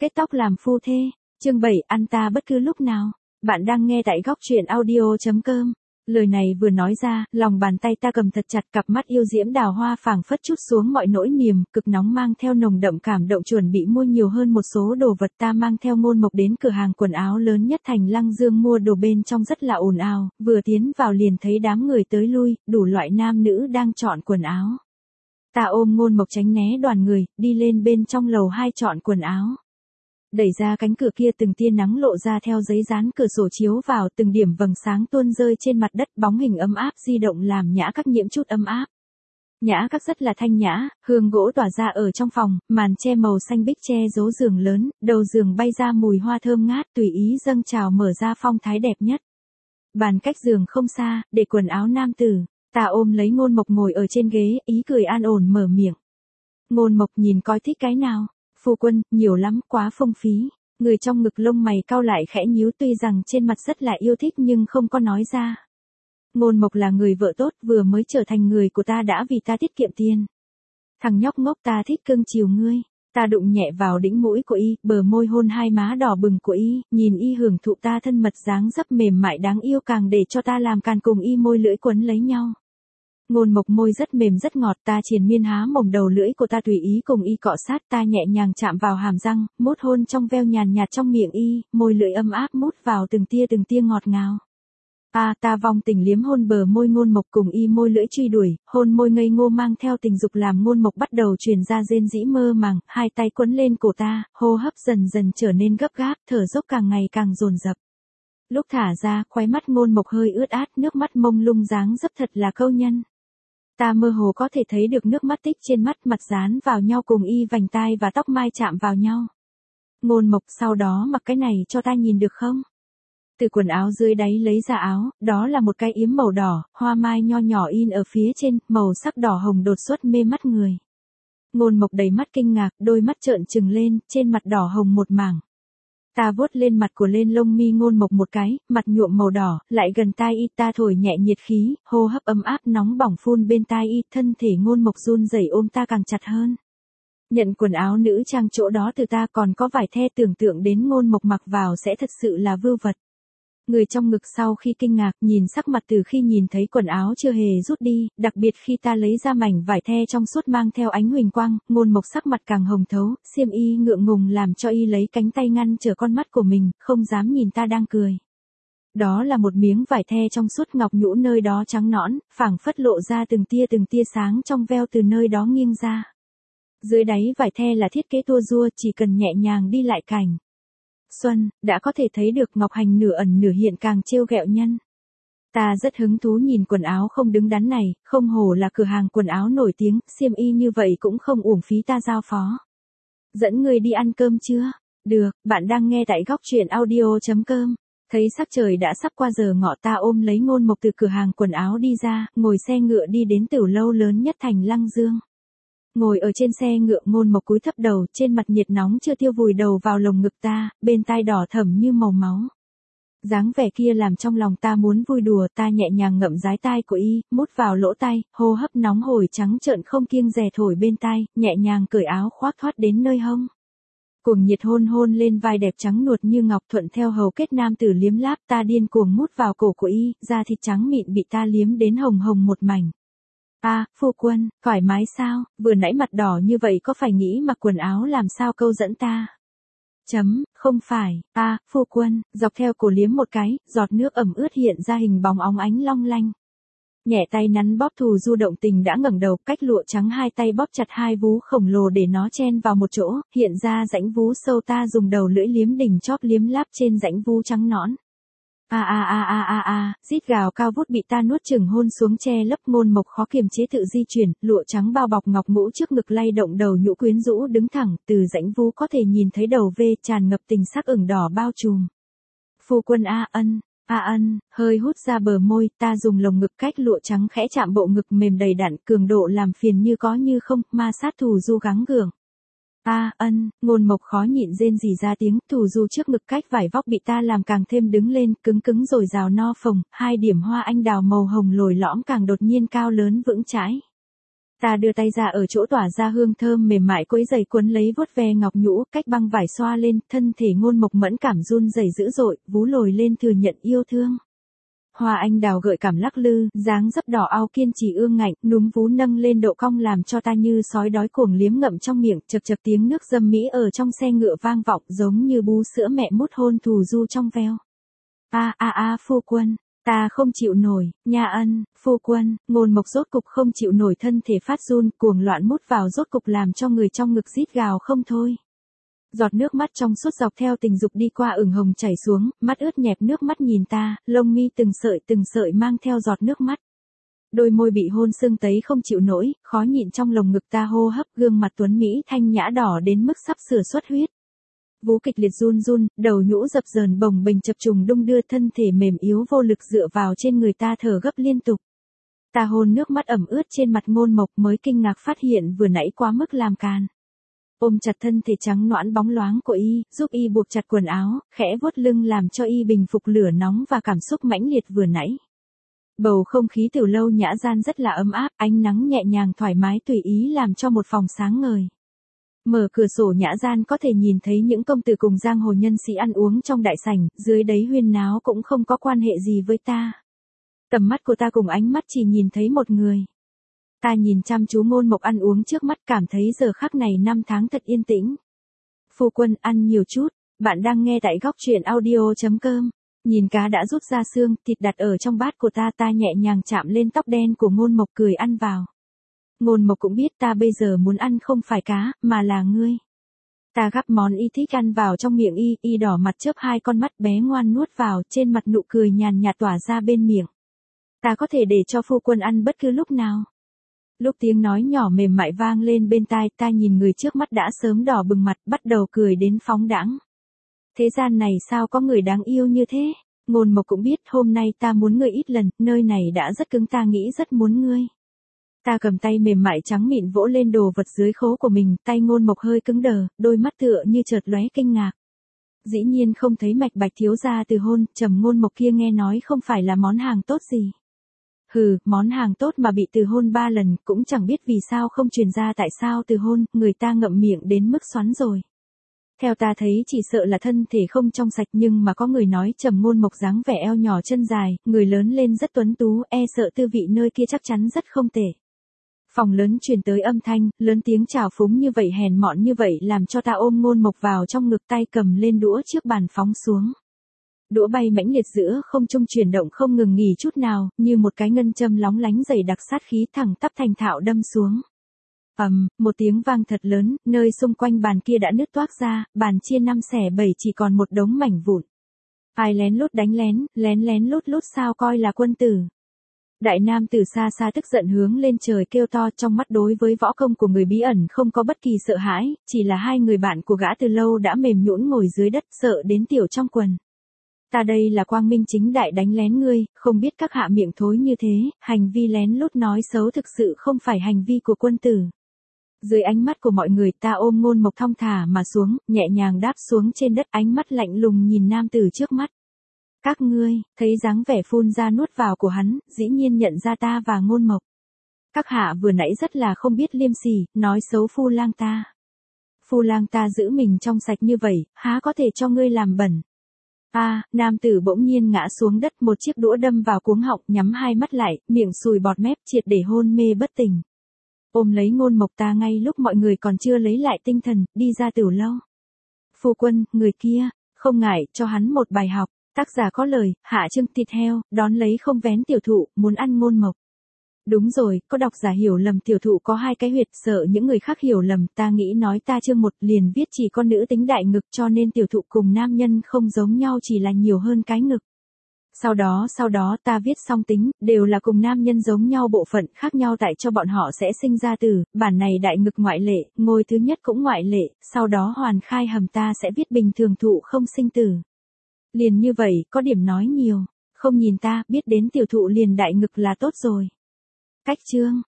Kết tóc làm phu thê, chương 7 ăn ta bất cứ lúc nào. Bạn đang nghe tại góc truyện audio.com. Lời này vừa nói ra, lòng bàn tay ta cầm thật chặt, cặp mắt yêu diễm đào hoa phảng phất trút xuống mọi nỗi niềm, cực nóng mang theo nồng đậm cảm động, chuẩn bị mua nhiều hơn một số đồ vật. Ta mang theo Ngôn Mộc đến cửa hàng quần áo lớn nhất thành Lăng Dương mua đồ, bên trong rất là ồn ào, vừa tiến vào liền thấy đám người tới lui, đủ loại nam nữ đang chọn quần áo. Ta ôm Ngôn Mộc tránh né đoàn người, đi lên bên trong lầu 2 chọn quần áo. Đẩy ra cánh cửa kia, từng tia nắng lộ ra theo giấy dán cửa sổ chiếu vào, từng điểm vầng sáng tuôn rơi trên mặt đất, bóng hình ấm áp di động làm Nhã Các nhiễm chút ấm áp. Nhã Các rất là thanh nhã, hương gỗ tỏa ra ở trong phòng, màn che màu xanh biếc che giấu giường lớn, đầu giường bay ra mùi hoa thơm ngát tùy ý dâng trào, mở ra phong thái đẹp nhất. Bàn cách giường không xa, để quần áo nam tử. Ta ôm lấy Ngôn Mộc ngồi ở trên ghế, ý cười an ổn mở miệng. Ngôn Mộc nhìn coi thích cái nào. Phu quân, nhiều lắm, quá phung phí. Người trong ngực lông mày cau lại khẽ nhíu, tuy rằng trên mặt rất là yêu thích nhưng không có nói ra. Ngôn Mộc là người vợ tốt, vừa mới trở thành người của ta đã vì ta tiết kiệm tiền. Thằng nhóc ngốc, ta thích cưng chiều ngươi. Ta đụng nhẹ vào đĩnh mũi của y, bờ môi hôn hai má đỏ bừng của y, nhìn y hưởng thụ ta thân mật dáng dấp mềm mại đáng yêu, càng để cho ta làm càn cùng y môi lưỡi quấn lấy nhau. Ngôn Mộc môi rất mềm rất ngọt, ta triền miên há mồm, đầu lưỡi của ta tùy ý cùng y cọ sát, ta nhẹ nhàng chạm vào hàm răng, mút hôn trong veo nhàn nhạt trong miệng y, môi lưỡi ấm áp mút vào từng tia ngọt ngào. Ta vong tình liếm hôn bờ môi Ngôn Mộc, cùng y môi lưỡi truy đuổi, hôn môi ngây ngô mang theo tình dục làm Ngôn Mộc bắt đầu truyền ra rên rĩ mơ màng, hai tay quấn lên cổ ta, hô hấp dần dần trở nên gấp gáp, thở dốc càng ngày càng dồn dập. Lúc thả ra, khóe mắt Ngôn Mộc hơi ướt át, nước mắt mông lung dáng dấp thật là câu nhân. Ta mơ hồ có thể thấy được nước mắt tích trên mắt, mặt dán vào nhau cùng y vành tai và tóc mai chạm vào nhau. Ngôn Mộc, sau đó mặc cái này cho ta nhìn được không? Từ quần áo dưới đáy lấy ra áo, đó là một cái yếm màu đỏ, hoa mai nho nhỏ in ở phía trên, màu sắc đỏ hồng đột xuất mê mắt người. Ngôn Mộc đầy mắt kinh ngạc, đôi mắt trợn trừng lên, trên mặt đỏ hồng một mảng. Ta vuốt lên mặt của lên lông mi Ngôn Mộc một cái, mặt nhuộm màu đỏ, lại gần tai y, ta thổi nhẹ nhiệt khí, hô hấp ấm áp nóng bỏng phun bên tai y, thân thể Ngôn Mộc run rẩy ôm ta càng chặt hơn. Nhận quần áo nữ trang chỗ đó từ ta, còn có vải the, tưởng tượng đến Ngôn Mộc mặc vào sẽ thật sự là vưu vật. Người trong ngực sau khi kinh ngạc, nhìn sắc mặt từ khi nhìn thấy quần áo chưa hề rút đi, đặc biệt khi ta lấy ra mảnh vải the trong suốt mang theo ánh huỳnh quang, Ngôn Mộc sắc mặt càng hồng thấu, xiêm y ngượng ngùng làm cho y lấy cánh tay ngăn trở con mắt của mình, không dám nhìn ta đang cười. Đó là một miếng vải the trong suốt, ngọc nhũ nơi đó trắng nõn, phảng phất lộ ra từng tia sáng trong veo từ nơi đó nghiêng ra. Dưới đáy vải the là thiết kế tua rua, chỉ cần nhẹ nhàng đi lại cảnh xuân, đã có thể thấy được ngọc hành nửa ẩn nửa hiện, càng trêu ghẹo nhân. Ta rất hứng thú nhìn quần áo không đứng đắn này, không hổ là cửa hàng quần áo nổi tiếng, xiêm y như vậy cũng không uổng phí ta giao phó. Dẫn người đi ăn cơm chưa? Được, bạn đang nghe tại góc truyện audio.com. Thấy sắc trời đã sắp qua giờ ngọ, ta ôm lấy Ngôn Mộc từ cửa hàng quần áo đi ra, ngồi xe ngựa đi đến tiểu lâu lớn nhất thành Lăng Dương. Ngồi ở trên xe ngựa, Ngôn Mộc cúi thấp đầu, trên mặt nhiệt nóng chưa tiêu vùi đầu vào lồng ngực ta, bên tai đỏ thẫm như màu máu. Dáng vẻ kia làm trong lòng ta muốn vui đùa, ta nhẹ nhàng ngậm dái tai của y, mút vào lỗ tai, hô hấp nóng hổi trắng trợn không kiêng dè thổi bên tai, nhẹ nhàng cởi áo khoác thoát đến nơi hông. Cuồng nhiệt hôn lên vai đẹp trắng nuột như ngọc, thuận theo hầu kết nam tử liếm láp, ta điên cuồng mút vào cổ của y, da thịt trắng mịn bị ta liếm đến hồng hồng một mảnh. Phu quân, thoải mái sao, vừa nãy mặt đỏ như vậy có phải nghĩ mặc quần áo làm sao câu dẫn ta? Không phải, phu quân, dọc theo cổ liếm một cái, giọt nước ẩm ướt hiện ra hình bóng óng ánh long lanh. Nhẹ tay nắn bóp, Thù Du động tình đã ngẩng đầu, cách lụa trắng hai tay bóp chặt hai vú khổng lồ để nó chen vào một chỗ, hiện ra rãnh vú sâu, ta dùng đầu lưỡi liếm đỉnh chóp liếm láp trên rãnh vú trắng nõn. Rít gào cao vút bị ta nuốt chửng hôn xuống, che lấp. Ngôn Mộc khó kiềm chế tự di chuyển, lụa trắng bao bọc ngọc ngũ trước ngực lay động, đầu nhũ quyến rũ đứng thẳng, từ rãnh vú có thể nhìn thấy đầu vê tràn ngập tình sắc ửng đỏ bao trùm. Phu quân ân, hơi hút ra bờ môi, ta dùng lồng ngực cách lụa trắng khẽ chạm bộ ngực mềm đầy đặn, cường độ làm phiền như có như không, ma sát Thù Du gắng gượng. Ngôn Mộc khó nhịn rên rỉ ra tiếng, Thù Du trước ngực cách vải vóc bị ta làm càng thêm đứng lên, cứng rồi rào no phồng, hai điểm hoa anh đào màu hồng lồi lõm càng đột nhiên cao lớn vững chãi. Ta đưa tay ra ở chỗ tỏa ra hương thơm mềm mại quấy giày cuốn lấy vuốt ve ngọc nhũ, cách băng vải xoa lên, thân thể Ngôn Mộc mẫn cảm run rẩy dữ dội, vú lồi lên thừa nhận yêu thương. Hoa anh đào gợi cảm lắc lư, dáng dấp đỏ ao kiên trì ương ngạnh, núm vú nâng lên độ cong làm cho ta như sói đói cuồng liếm ngậm trong miệng, chật chật tiếng nước dâm mỹ ở trong xe ngựa vang vọng giống như bú sữa mẹ mút hôn thù du trong veo. Phu quân. Ta không chịu nổi, nha ân, phu quân. Ngôn Mộc rốt cục không chịu nổi, thân thể phát run, cuồng loạn mút vào rốt cục làm cho người trong ngực rít gào không thôi. Giọt nước mắt trong suốt dọc theo tình dục đi qua ửng hồng chảy xuống, mắt ướt nhẹp nước mắt nhìn ta, lông mi từng sợi mang theo giọt nước mắt. Đôi môi bị hôn sưng tấy không chịu nổi, khó nhịn trong lồng ngực ta hô hấp, gương mặt tuấn mỹ thanh nhã đỏ đến mức sắp sửa xuất huyết. Vú kịch liệt run run, đầu nhũ dập dờn bồng bềnh chập trùng đung đưa, thân thể mềm yếu vô lực dựa vào trên người ta thở gấp liên tục. Ta hôn nước mắt ẩm ướt trên mặt Ngôn Mộc mới kinh ngạc phát hiện vừa nãy quá mức làm càn. Ôm chặt thân thể trắng nõn bóng loáng của y, giúp y buộc chặt quần áo, khẽ vuốt lưng làm cho y bình phục lửa nóng và cảm xúc mãnh liệt vừa nãy. Bầu không khí tiểu lâu nhã gian rất là ấm áp, ánh nắng nhẹ nhàng thoải mái tùy ý làm cho một phòng sáng ngời. Mở cửa sổ nhã gian có thể nhìn thấy những công tử cùng giang hồ nhân sĩ ăn uống trong đại sảnh, dưới đấy huyên náo cũng không có quan hệ gì với ta. Tầm mắt của ta cùng ánh mắt chỉ nhìn thấy một người. Ta nhìn chăm chú Ngôn Mộc ăn uống trước mắt, cảm thấy giờ khắc này năm tháng thật yên tĩnh. Phu quân ăn nhiều chút, bạn đang nghe tại góc truyện audio.com. Nhìn cá đã rút ra xương, thịt đặt ở trong bát của ta, ta nhẹ nhàng chạm lên tóc đen của Ngôn Mộc cười ăn vào. Ngôn Mộc cũng biết ta bây giờ muốn ăn không phải cá, mà là ngươi. Ta gắp món y thích ăn vào trong miệng y đỏ mặt chớp hai con mắt bé ngoan nuốt vào, trên mặt nụ cười nhàn nhạt tỏa ra bên miệng. Ta có thể để cho phu quân ăn bất cứ lúc nào. Lúc tiếng nói nhỏ mềm mại vang lên bên tai, ta nhìn người trước mắt đã sớm đỏ bừng mặt, bắt đầu cười đến phóng đãng. Thế gian này sao có người đáng yêu như thế? Ngôn Mộc cũng biết hôm nay ta muốn ngươi ít lần, nơi này đã rất cứng, ta nghĩ rất muốn ngươi. Ta cầm tay mềm mại trắng mịn vỗ lên đồ vật dưới khố của mình, tay Ngôn Mộc hơi cứng đờ, đôi mắt tựa như chợt lóe kinh ngạc. Dĩ nhiên không thấy mạch bạch thiếu gia từ hôn, trầm Ngôn Mộc kia nghe nói không phải là món hàng tốt gì. Hừ, món hàng tốt mà bị từ hôn 3 lần, cũng chẳng biết vì sao không truyền ra tại sao từ hôn, người ta ngậm miệng đến mức xoắn rồi. Theo ta thấy chỉ sợ là thân thể không trong sạch, nhưng mà có người nói trầm Ngôn Mộc dáng vẻ eo nhỏ chân dài, người lớn lên rất tuấn tú, e sợ tư vị nơi kia chắc chắn rất không tệ. Phòng lớn truyền tới âm thanh, lớn tiếng chào phúng như vậy, hèn mọn như vậy, làm cho ta ôm Ngôn Mộc vào trong ngực, tay cầm lên đũa trước bàn phóng xuống. Đũa bay mãnh liệt giữa không trung chuyển động không ngừng nghỉ chút nào, như một cái ngân châm lóng lánh dày đặc sát khí thẳng tắp thành thạo đâm xuống. Một tiếng vang thật lớn, nơi xung quanh bàn kia đã nứt toác ra, bàn chia 5 xẻ 7 chỉ còn một đống mảnh vụn. Ai lén lút đánh lén lút lút sao coi là quân tử. Đại nam từ xa xa tức giận hướng lên trời kêu to, trong mắt đối với võ công của người bí ẩn không có bất kỳ sợ hãi, chỉ là hai người bạn của gã từ lâu đã mềm nhũn ngồi dưới đất sợ đến tiểu trong quần. Ta đây là quang minh chính đại đánh lén ngươi, không biết các hạ miệng thối như thế, hành vi lén lút nói xấu thực sự không phải hành vi của quân tử. Dưới ánh mắt của mọi người, ta ôm Ngôn Mộc thong thả mà xuống, nhẹ nhàng đáp xuống trên đất, ánh mắt lạnh lùng nhìn nam tử trước mắt. Các ngươi, thấy dáng vẻ phun ra nuốt vào của hắn, dĩ nhiên nhận ra ta và Ngôn Mộc. Các hạ vừa nãy rất là không biết liêm sỉ, nói xấu phu lang ta. Phu lang ta giữ mình trong sạch như vậy, há có thể cho ngươi làm bẩn. Nam tử bỗng nhiên ngã xuống đất, một chiếc đũa đâm vào cuống họng, nhắm hai mắt lại, miệng sùi bọt mép, triệt để hôn mê bất tỉnh. Ôm lấy Ngôn Mộc, ta ngay lúc mọi người còn chưa lấy lại tinh thần, đi ra tiểu lâu. Phu quân, người kia, không ngại, cho hắn một bài học. Tác giả có lời, hạ trưng thịt heo, đón lấy không vén tiểu thụ, muốn ăn Ngôn Mộc. Đúng rồi, có độc giả hiểu lầm tiểu thụ có 2 cái huyệt, sợ những người khác hiểu lầm, ta nghĩ nói ta chương 1 liền viết chỉ có nữ tính đại ngực, cho nên tiểu thụ cùng nam nhân không giống nhau, chỉ là nhiều hơn cái ngực. Sau đó ta viết xong tính, đều là cùng nam nhân giống nhau, bộ phận khác nhau tại cho bọn họ sẽ sinh ra tử, bản này đại ngực ngoại lệ, ngôi thứ nhất cũng ngoại lệ, sau đó hoàn khai hầm ta sẽ viết bình thường thụ không sinh tử. Liền như vậy, có điểm nói nhiều, không nhìn ta, biết đến tiểu thụ liền đại ngực là tốt rồi. Cách chương